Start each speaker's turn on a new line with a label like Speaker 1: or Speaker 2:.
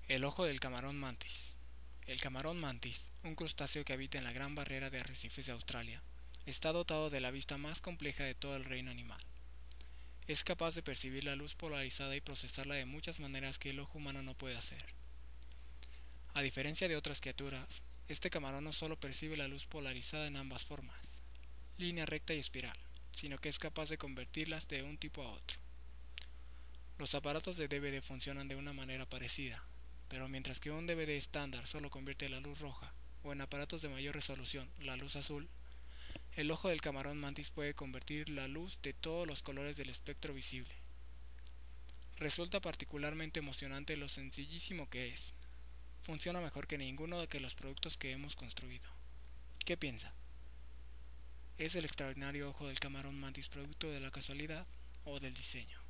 Speaker 1: El ojo del camarón mantis. El camarón mantis, un crustáceo que habita en la Gran Barrera de Arrecifes de Australia, está dotado de la vista más compleja de todo el reino animal. Es capaz de percibir la luz polarizada y procesarla de muchas maneras que el ojo humano no puede hacer. A diferencia de otras criaturas, este camarón no solo percibe la luz polarizada en ambas formas, línea recta y espiral, sino que es capaz de convertirlas de un tipo a otro. Los aparatos de DVD funcionan de una manera parecida, pero mientras que un DVD estándar solo convierte la luz roja, o en aparatos de mayor resolución, la luz azul, el ojo del camarón mantis puede convertir la luz de todos los colores del espectro visible. Resulta particularmente emocionante lo sencillísimo que es. Funciona mejor que ninguno de los productos que hemos construido. ¿Qué piensa? ¿Es el extraordinario ojo del camarón mantis producto de la casualidad o del diseño?